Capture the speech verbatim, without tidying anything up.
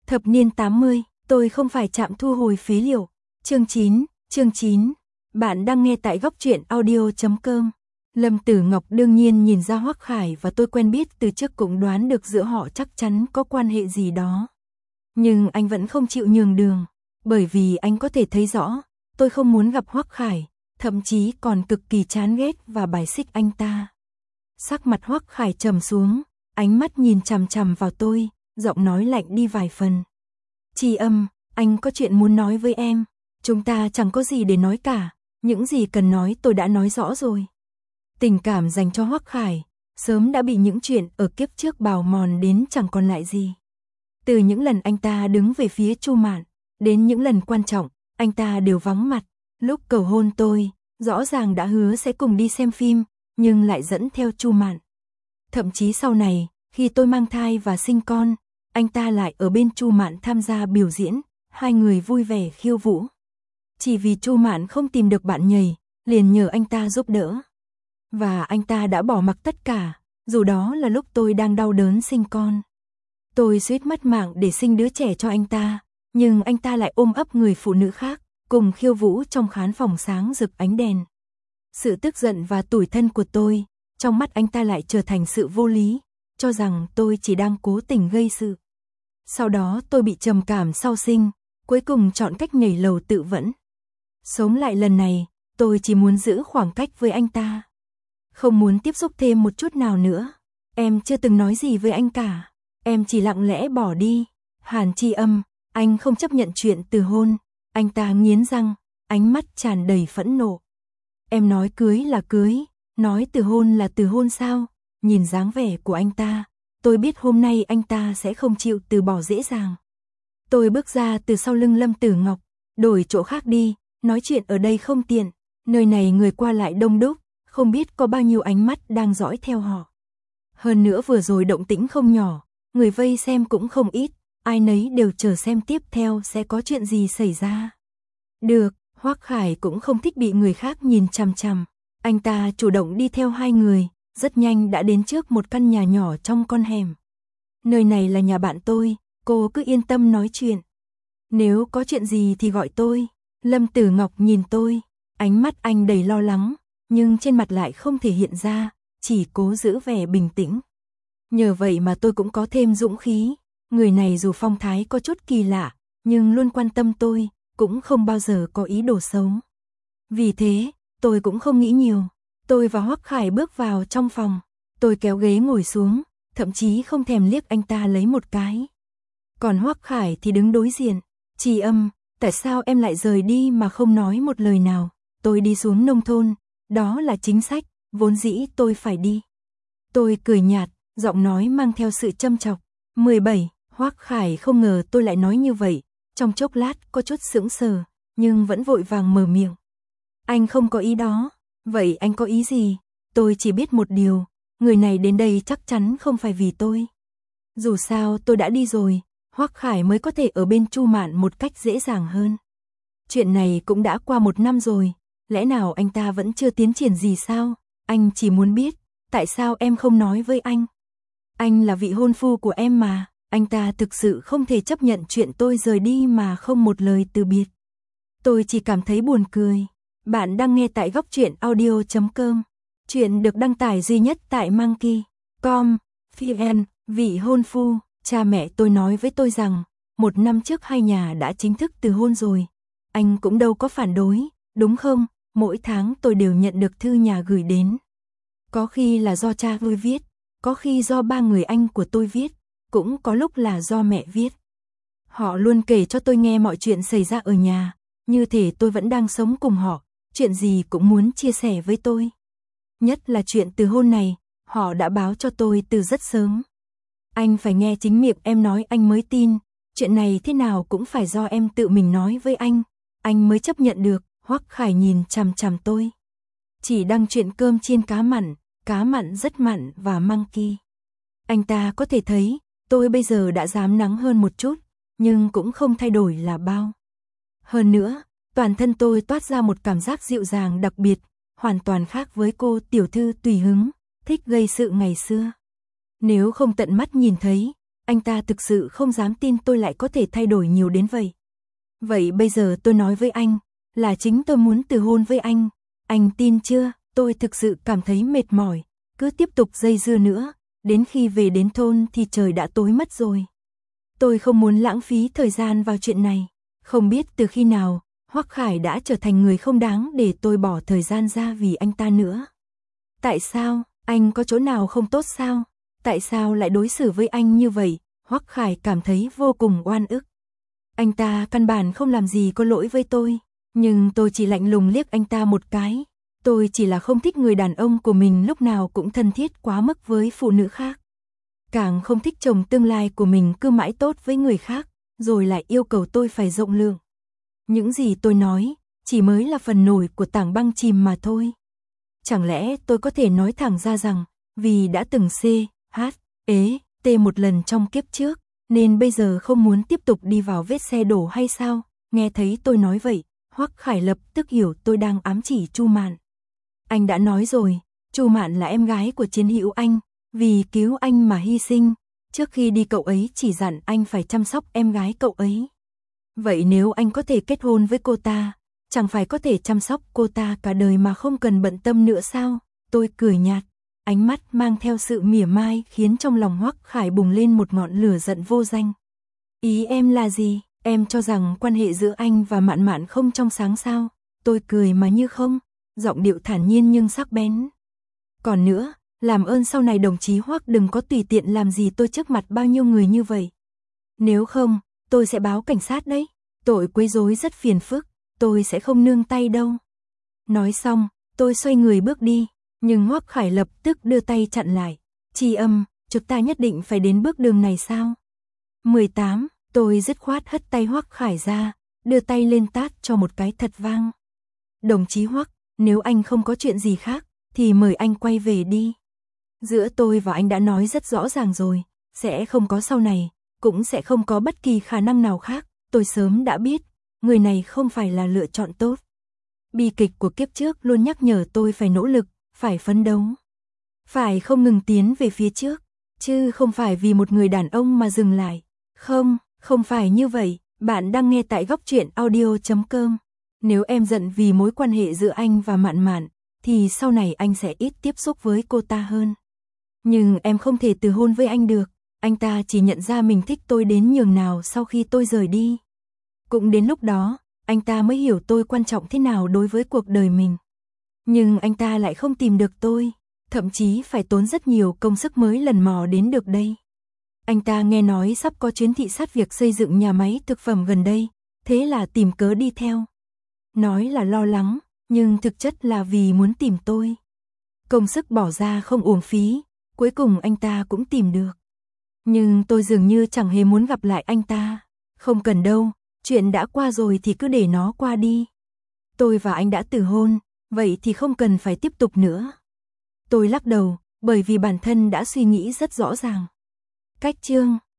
Thập niên tám mươi, tôi không phải trạm thu hồi phế liệu. Chương chín, chương chín. Bạn đang nghe tại góc truyện audio chấm com. Lâm Tử Ngọc đương nhiên nhìn ra Hoắc Khải và tôi quen biết từ trước, cũng đoán được giữa họ chắc chắn có quan hệ gì đó. Nhưng anh vẫn không chịu nhường đường, bởi vì anh có thể thấy rõ, tôi không muốn gặp Hoắc Khải, thậm chí còn cực kỳ chán ghét và bài xích anh ta. Sắc mặt Hoắc Khải trầm xuống, ánh mắt nhìn chằm chằm vào tôi, giọng nói lạnh đi vài phần. Tri Âm, anh có chuyện muốn nói với em, chúng ta chẳng có gì để nói cả, những gì cần nói tôi đã nói rõ rồi. Tình cảm dành cho Hoắc Khải sớm đã bị những chuyện ở kiếp trước bào mòn đến chẳng còn lại gì. Từ những lần anh ta đứng về phía Chu Mạn, đến những lần quan trọng, anh ta đều vắng mặt. Lúc cầu hôn tôi, rõ ràng đã hứa sẽ cùng đi xem phim, nhưng lại dẫn theo Chu Mạn. Thậm chí sau này, khi tôi mang thai và sinh con, anh ta lại ở bên Chu Mạn tham gia biểu diễn, hai người vui vẻ khiêu vũ. Chỉ vì Chu Mạn không tìm được bạn nhảy, liền nhờ anh ta giúp đỡ. Và anh ta đã bỏ mặc tất cả, dù đó là lúc tôi đang đau đớn sinh con. Tôi suýt mất mạng để sinh đứa trẻ cho anh ta, nhưng anh ta lại ôm ấp người phụ nữ khác, cùng khiêu vũ trong khán phòng sáng rực ánh đèn. Sự tức giận và tủi thân của tôi, trong mắt anh ta lại trở thành sự vô lý, cho rằng tôi chỉ đang cố tình gây sự. Sau đó tôi bị trầm cảm sau sinh, cuối cùng chọn cách nhảy lầu tự vẫn. Sống lại lần này, tôi chỉ muốn giữ khoảng cách với anh ta. Không muốn tiếp xúc thêm một chút nào nữa. Em chưa từng nói gì với anh cả. Em chỉ lặng lẽ bỏ đi. Hàn Tri Âm, anh không chấp nhận chuyện từ hôn. Anh ta nghiến răng, ánh mắt tràn đầy phẫn nộ. Em nói cưới là cưới, nói từ hôn là từ hôn sao? Nhìn dáng vẻ của anh ta, tôi biết hôm nay anh ta sẽ không chịu từ bỏ dễ dàng. Tôi bước ra từ sau lưng Lâm Tử Ngọc, đổi chỗ khác đi, nói chuyện ở đây không tiện, nơi này người qua lại đông đúc, không biết có bao nhiêu ánh mắt đang dõi theo họ. Hơn nữa vừa rồi động tĩnh không nhỏ, người vây xem cũng không ít, ai nấy đều chờ xem tiếp theo sẽ có chuyện gì xảy ra. Được, Hoắc Khải cũng không thích bị người khác nhìn chằm chằm, anh ta chủ động đi theo hai người, rất nhanh đã đến trước một căn nhà nhỏ trong con hẻm. Nơi này là nhà bạn tôi, cô cứ yên tâm nói chuyện. Nếu có chuyện gì thì gọi tôi. Lâm Tử Ngọc nhìn tôi, ánh mắt anh đầy lo lắng, nhưng trên mặt lại không thể hiện ra, chỉ cố giữ vẻ bình tĩnh. Nhờ vậy mà tôi cũng có thêm dũng khí, người này dù phong thái có chút kỳ lạ, nhưng luôn quan tâm tôi, cũng không bao giờ có ý đồ xấu. Vì thế, tôi cũng không nghĩ nhiều. Tôi và Hoắc Khải bước vào trong phòng, tôi kéo ghế ngồi xuống, thậm chí không thèm liếc anh ta lấy một cái. Còn Hoắc Khải thì đứng đối diện. Tri Âm, tại sao em lại rời đi mà không nói một lời nào? Tôi đi xuống nông thôn, đó là chính sách, vốn dĩ tôi phải đi. Tôi cười nhạt, giọng nói mang theo sự châm chọc. mười bảy, Hoắc Khải không ngờ tôi lại nói như vậy, trong chốc lát có chút sững sờ, nhưng vẫn vội vàng mở miệng. Anh không có ý đó, vậy anh có ý gì? Tôi chỉ biết một điều, người này đến đây chắc chắn không phải vì tôi. Dù sao tôi đã đi rồi, Hoắc Khải mới có thể ở bên Chu Mạn một cách dễ dàng hơn. Chuyện này cũng đã qua một năm rồi, lẽ nào anh ta vẫn chưa tiến triển gì sao? Anh chỉ muốn biết, tại sao em không nói với anh? Anh là vị hôn phu của em mà, anh ta thực sự không thể chấp nhận chuyện tôi rời đi mà không một lời từ biệt. Tôi chỉ cảm thấy buồn cười. Bạn đang nghe tại góc truyện audio chấm com. Chuyện được đăng tải duy nhất tại Monkey chấm com. vn, vị hôn phu, cha mẹ tôi nói với tôi rằng, một năm trước hai nhà đã chính thức từ hôn rồi. Anh cũng đâu có phản đối, đúng không? Mỗi tháng tôi đều nhận được thư nhà gửi đến. Có khi là do cha tôi viết, có khi do ba người anh của tôi viết, cũng có lúc là do mẹ viết. Họ luôn kể cho tôi nghe mọi chuyện xảy ra ở nhà, như thể tôi vẫn đang sống cùng họ, chuyện gì cũng muốn chia sẻ với tôi. Nhất là chuyện từ hôn này, họ đã báo cho tôi từ rất sớm. Anh phải nghe chính miệng em nói anh mới tin, chuyện này thế nào cũng phải do em tự mình nói với anh, anh mới chấp nhận được. Hoắc Khải nhìn chằm chằm tôi. Chỉ đăng chuyện cơm chiên cá mặn, cá mặn rất mặn và Monkey. Anh ta có thể thấy, tôi bây giờ đã dám nắng hơn một chút, nhưng cũng không thay đổi là bao. Hơn nữa, toàn thân tôi toát ra một cảm giác dịu dàng đặc biệt, hoàn toàn khác với cô tiểu thư tùy hứng, thích gây sự ngày xưa. Nếu không tận mắt nhìn thấy, anh ta thực sự không dám tin tôi lại có thể thay đổi nhiều đến vậy. Vậy bây giờ tôi nói với anh, là chính tôi muốn từ hôn với anh. Anh tin chưa? Tôi thực sự cảm thấy mệt mỏi, cứ tiếp tục dây dưa nữa, đến khi về đến thôn thì trời đã tối mất rồi. Tôi không muốn lãng phí thời gian vào chuyện này. Không biết từ khi nào, Hoắc Khải đã trở thành người không đáng để tôi bỏ thời gian ra vì anh ta nữa. Tại sao? Anh có chỗ nào không tốt sao? Tại sao lại đối xử với anh như vậy? Hoắc Khải cảm thấy vô cùng oan ức. Anh ta căn bản không làm gì có lỗi với tôi, nhưng tôi chỉ lạnh lùng liếc anh ta một cái. Tôi chỉ là không thích người đàn ông của mình lúc nào cũng thân thiết quá mức với phụ nữ khác. Càng không thích chồng tương lai của mình cứ mãi tốt với người khác, rồi lại yêu cầu tôi phải rộng lượng. Những gì tôi nói, chỉ mới là phần nổi của tảng băng chìm mà thôi. Chẳng lẽ tôi có thể nói thẳng ra rằng, vì đã từng C, H, ế, T một lần trong kiếp trước, nên bây giờ không muốn tiếp tục đi vào vết xe đổ hay sao? Nghe thấy tôi nói vậy, Hoắc Khải lập tức hiểu tôi đang ám chỉ Chu Mạn. Anh đã nói rồi, Chu Mạn là em gái của chiến hữu anh, vì cứu anh mà hy sinh, trước khi đi cậu ấy chỉ dặn anh phải chăm sóc em gái cậu ấy. Vậy nếu anh có thể kết hôn với cô ta, chẳng phải có thể chăm sóc cô ta cả đời mà không cần bận tâm nữa sao? Tôi cười nhạt, ánh mắt mang theo sự mỉa mai khiến trong lòng Hoắc Khải bùng lên một ngọn lửa giận vô danh. Ý em là gì? Em cho rằng quan hệ giữa anh và Mạn Mạn không trong sáng sao? Tôi cười mà như không, giọng điệu thản nhiên nhưng sắc bén. Còn nữa, làm ơn sau này đồng chí Hoắc đừng có tùy tiện làm gì tôi trước mặt bao nhiêu người như vậy. Nếu không, tôi sẽ báo cảnh sát đấy. Tội quấy rối rất phiền phức, tôi sẽ không nương tay đâu. Nói xong, tôi xoay người bước đi, nhưng Hoắc Khải lập tức đưa tay chặn lại. Tri Âm, chúng ta nhất định phải đến bước đường này sao? mười tám, tôi dứt khoát hất tay Hoắc Khải ra, đưa tay lên tát cho một cái thật vang. Đồng chí Hoắc, nếu anh không có chuyện gì khác, thì mời anh quay về đi. Giữa tôi và anh đã nói rất rõ ràng rồi, sẽ không có sau này, cũng sẽ không có bất kỳ khả năng nào khác. Tôi sớm đã biết, người này không phải là lựa chọn tốt. Bi kịch của kiếp trước luôn nhắc nhở tôi phải nỗ lực, phải phấn đấu. Phải không ngừng tiến về phía trước, chứ không phải vì một người đàn ông mà dừng lại. Không, không phải như vậy. Bạn đang nghe tại góc truyện audio chấm com. Nếu em giận vì mối quan hệ giữa anh và Mạn Mạn, thì sau này anh sẽ ít tiếp xúc với cô ta hơn. Nhưng em không thể từ hôn với anh được. Anh ta chỉ nhận ra mình thích tôi đến nhường nào sau khi tôi rời đi. Cũng đến lúc đó, anh ta mới hiểu tôi quan trọng thế nào đối với cuộc đời mình. Nhưng anh ta lại không tìm được tôi, thậm chí phải tốn rất nhiều công sức mới lần mò đến được đây. Anh ta nghe nói sắp có chuyến thị sát việc xây dựng nhà máy thực phẩm gần đây, thế là tìm cớ đi theo. Nói là lo lắng, nhưng thực chất là vì muốn tìm tôi. Công sức bỏ ra không uổng phí, cuối cùng anh ta cũng tìm được. Nhưng tôi dường như chẳng hề muốn gặp lại anh ta. Không cần đâu, chuyện đã qua rồi thì cứ để nó qua đi. Tôi và anh đã từ hôn, vậy thì không cần phải tiếp tục nữa. Tôi lắc đầu, bởi vì bản thân đã suy nghĩ rất rõ ràng. Cách chương